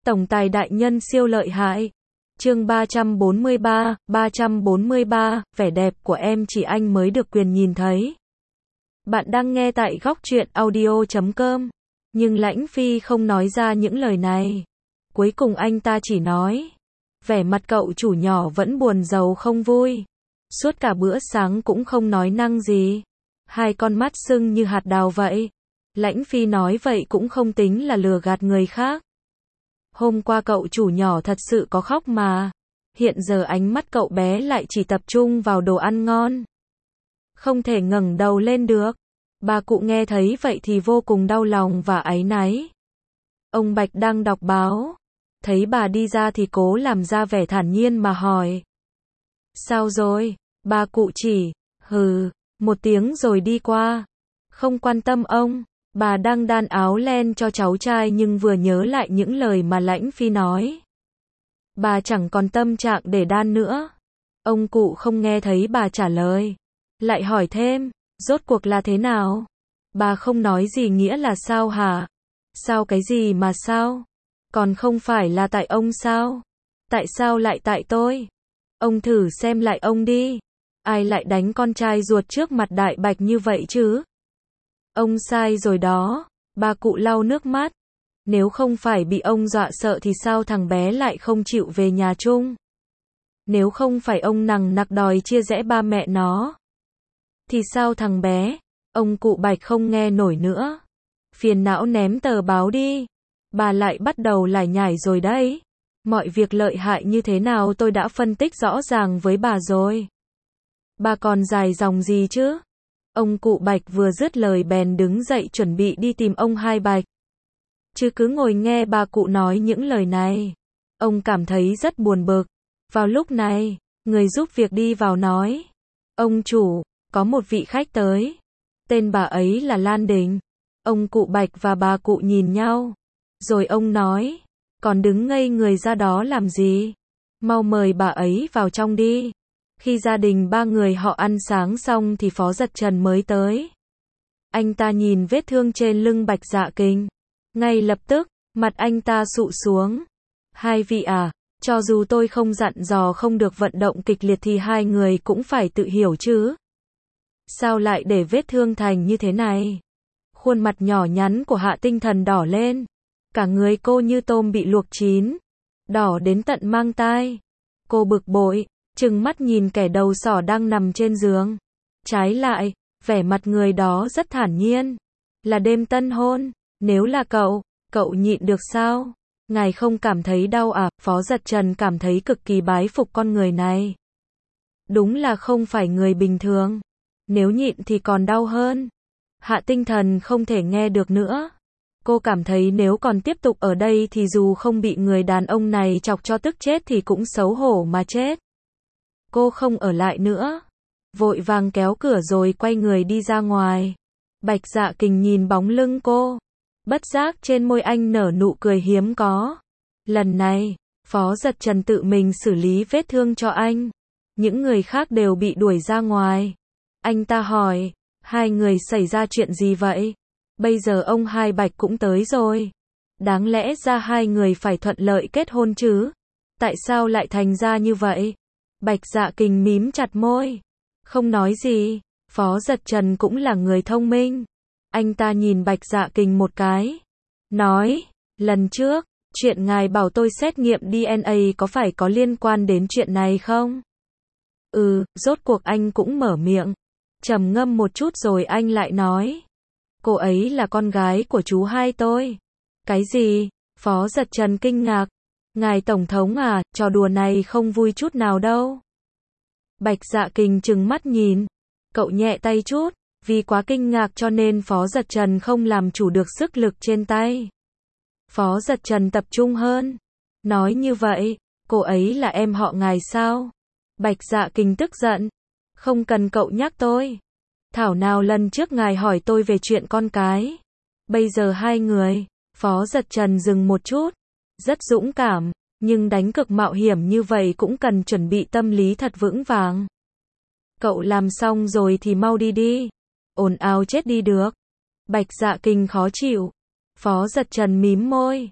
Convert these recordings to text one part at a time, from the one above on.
Tổng tài đại nhân siêu lợi hại. Chương 343, vẻ đẹp của em chỉ anh mới được quyền nhìn thấy. Bạn đang nghe tại góc truyện audio.com. Nhưng Lãnh Phi không nói ra những lời này. Cuối cùng anh ta chỉ nói. Vẻ mặt cậu chủ nhỏ vẫn buồn rầu không vui. Suốt cả bữa sáng cũng không nói năng gì. Hai con mắt sưng như hạt đào vậy. Lãnh Phi nói vậy cũng không tính là lừa gạt người khác. Hôm qua cậu chủ nhỏ thật sự có khóc mà. Hiện giờ ánh mắt cậu bé lại chỉ tập trung vào đồ ăn ngon. Không thể ngẩng đầu lên được. Bà cụ nghe thấy vậy thì vô cùng đau lòng và áy náy. Ông Bạch đang đọc báo. Thấy bà đi ra thì cố làm ra vẻ thản nhiên mà hỏi. Sao rồi? Bà cụ chỉ, hừ, một tiếng rồi đi qua. Không quan tâm ông. Bà đang đan áo len cho cháu trai nhưng vừa nhớ lại những lời mà Lãnh Phi nói. Bà chẳng còn tâm trạng để đan nữa. Ông cụ không nghe thấy bà trả lời. Lại hỏi thêm, rốt cuộc là thế nào? Bà không nói gì nghĩa là sao hả? Sao cái gì mà sao? Còn không phải là tại ông sao? Tại sao lại tại tôi? Ông thử xem lại ông đi. Ai lại đánh con trai ruột trước mặt Đại Bạch như vậy chứ? Ông sai rồi đó. Bà cụ lau nước mắt. Nếu không phải bị ông dọa sợ thì sao thằng bé lại không chịu về nhà chung? Nếu không phải ông nằng nặc đòi chia rẽ ba mẹ nó, thì sao thằng bé? Ông cụ Bạch không nghe nổi nữa. Phiền não ném tờ báo đi. Bà lại bắt đầu lải nhải rồi đấy. Mọi việc lợi hại như thế nào tôi đã phân tích rõ ràng với bà rồi. Bà còn dài dòng gì chứ? Ông cụ Bạch vừa dứt lời bèn đứng dậy chuẩn bị đi tìm ông Hai Bạch. Chứ cứ ngồi nghe bà cụ nói những lời này. Ông cảm thấy rất buồn bực. Vào lúc này, người giúp việc đi vào nói. Ông chủ, có một vị khách tới. Tên bà ấy là Lan Đình. Ông cụ Bạch và bà cụ nhìn nhau. Rồi ông nói. Còn đứng ngây người ra đó làm gì? Mau mời bà ấy vào trong đi. Khi gia đình ba người họ ăn sáng xong thì Phó Dật Trần mới tới. Anh ta nhìn vết thương trên lưng Bạch Dạ Kình. Ngay lập tức, mặt anh ta sụ xuống. Hai vị à, cho dù tôi không dặn dò không được vận động kịch liệt thì hai người cũng phải tự hiểu chứ. Sao lại để vết thương thành như thế này? Khuôn mặt nhỏ nhắn của Hạ Tinh Thần đỏ lên. Cả người cô như tôm bị luộc chín. Đỏ đến tận mang tai. Cô bực bội, trừng mắt nhìn kẻ đầu sỏ đang nằm trên giường. Trái lại, vẻ mặt người đó rất thản nhiên. Là đêm tân hôn. Nếu là cậu nhịn được sao? Ngài không cảm thấy đau à? Phó Dật Trần cảm thấy cực kỳ bái phục con người này. Đúng là không phải người bình thường. Nếu nhịn thì còn đau hơn. Hạ Tinh Thần không thể nghe được nữa. Cô cảm thấy nếu còn tiếp tục ở đây thì dù không bị người đàn ông này chọc cho tức chết thì cũng xấu hổ mà chết. Cô không ở lại nữa. Vội vàng kéo cửa rồi quay người đi ra ngoài. Bạch Dạ Kình nhìn bóng lưng cô. Bất giác trên môi anh nở nụ cười hiếm có. Lần này, Phó Dật Trần tự mình xử lý vết thương cho anh. Những người khác đều bị đuổi ra ngoài. Anh ta hỏi, hai người xảy ra chuyện gì vậy? Bây giờ ông Hai Bạch cũng tới rồi. Đáng lẽ ra hai người phải thuận lợi kết hôn chứ? Tại sao lại thành ra như vậy? Bạch Dạ Kình mím chặt môi. Không nói gì. Phó Dật Trần cũng là người thông minh. Anh ta nhìn Bạch Dạ Kình một cái. Nói, lần trước, chuyện ngài bảo tôi xét nghiệm DNA có phải có liên quan đến chuyện này không? Rốt cuộc anh cũng mở miệng. Trầm ngâm một chút rồi anh lại nói. Cô ấy là con gái của chú hai tôi. Cái gì? Phó Dật Trần kinh ngạc. Ngài Tổng thống à, trò đùa này không vui chút nào đâu. Bạch Dạ Kình trừng mắt nhìn. Cậu nhẹ tay chút. Vì quá kinh ngạc cho nên Phó Dật Trần không làm chủ được sức lực trên tay. Phó Dật Trần tập trung hơn. Nói như vậy, cô ấy là em họ ngài sao? Bạch Dạ Kình tức giận. Không cần cậu nhắc tôi. Thảo nào lần trước ngài hỏi tôi về chuyện con cái. Bây giờ hai người. Phó Dật Trần dừng một chút. Rất dũng cảm, nhưng đánh cực mạo hiểm như vậy cũng cần chuẩn bị tâm lý thật vững vàng. Cậu làm xong rồi thì mau đi đi. Ồn ào chết đi được. Bạch Dạ Kình khó chịu. Phó Dật Trần mím môi.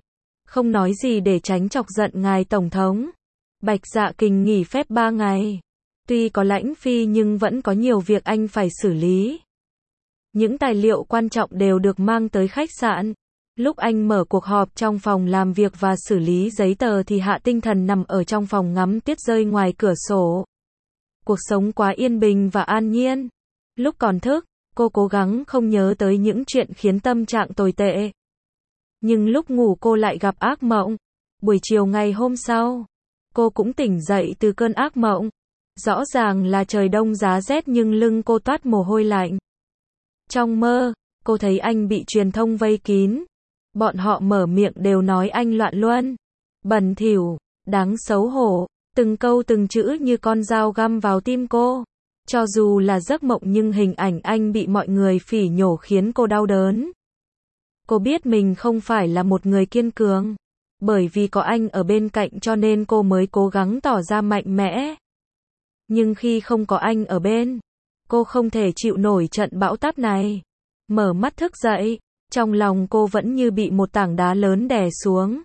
không nói gì để tránh chọc giận ngài Tổng thống. Bạch Dạ Kình nghỉ phép 3 ngày. Tuy có lãnh phi nhưng vẫn có nhiều việc anh phải xử lý. Những tài liệu quan trọng đều được mang tới khách sạn. Lúc anh mở cuộc họp trong phòng làm việc và xử lý giấy tờ thì Hạ Tinh Thần nằm ở trong phòng ngắm tuyết rơi ngoài cửa sổ. Cuộc sống quá yên bình và an nhiên. Lúc còn thức, cô cố gắng không nhớ tới những chuyện khiến tâm trạng tồi tệ. Nhưng lúc ngủ cô lại gặp ác mộng. Buổi chiều ngày hôm sau, cô cũng tỉnh dậy từ cơn ác mộng. Rõ ràng là trời đông giá rét nhưng lưng cô toát mồ hôi lạnh. Trong mơ, cô thấy anh bị truyền thông vây kín. Bọn họ mở miệng đều nói anh loạn luân, bẩn thỉu, đáng xấu hổ, từng câu từng chữ như con dao găm vào tim cô. Cho dù là giấc mộng nhưng hình ảnh anh bị mọi người phỉ nhổ khiến cô đau đớn. Cô biết mình không phải là một người kiên cường. Bởi vì có anh ở bên cạnh cho nên cô mới cố gắng tỏ ra mạnh mẽ. Nhưng khi không có anh ở bên, cô không thể chịu nổi trận bão táp này. Mở mắt thức dậy, trong lòng cô vẫn như bị một tảng đá lớn đè xuống.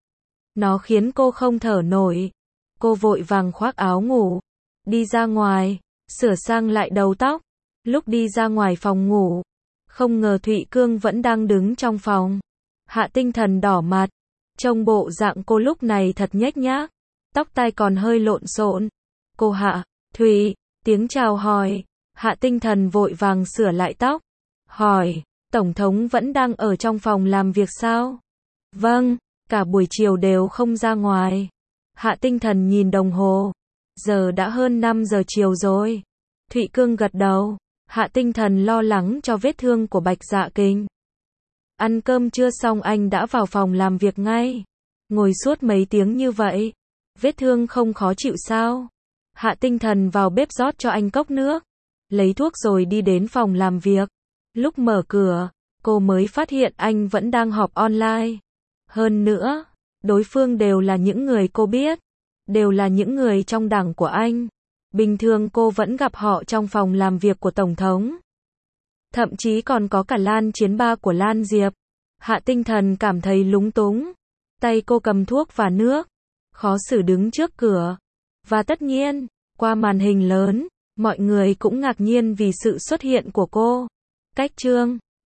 Nó khiến cô không thở nổi. Cô vội vàng khoác áo ngủ, đi ra ngoài, sửa sang lại đầu tóc. Lúc đi ra ngoài phòng ngủ, không ngờ Thụy Cương vẫn đang đứng trong phòng. Hạ Tinh Thần đỏ mặt, trông bộ dạng cô lúc này thật nhếch nhác, tóc tai còn hơi lộn xộn. Cô Hạ, Thụy, tiếng chào hỏi. Hạ Tinh Thần vội vàng sửa lại tóc, hỏi, Tổng thống vẫn đang ở trong phòng làm việc sao? Vâng, cả buổi chiều đều không ra ngoài. Hạ Tinh Thần nhìn đồng hồ, giờ đã hơn 5 giờ chiều rồi. Thụy Cương gật đầu. Hạ Tinh Thần lo lắng cho vết thương của Bạch Dạ Kình. Ăn cơm trưa xong anh đã vào phòng làm việc ngay. Ngồi suốt mấy tiếng như vậy, vết thương không khó chịu sao? Hạ Tinh Thần vào bếp rót cho anh cốc nước, lấy thuốc rồi đi đến phòng làm việc. Lúc mở cửa, cô mới phát hiện anh vẫn đang họp online. Hơn nữa, đối phương đều là những người cô biết, đều là những người trong đảng của anh. Bình thường cô vẫn gặp họ trong phòng làm việc của Tổng thống. Thậm chí còn có cả Lan Chiến Ba của Lan Diệp. Hạ Tinh Thần cảm thấy lúng túng. Tay cô cầm thuốc và nước, khó xử đứng trước cửa. Và tất nhiên, qua màn hình lớn, mọi người cũng ngạc nhiên vì sự xuất hiện của cô. Cách chương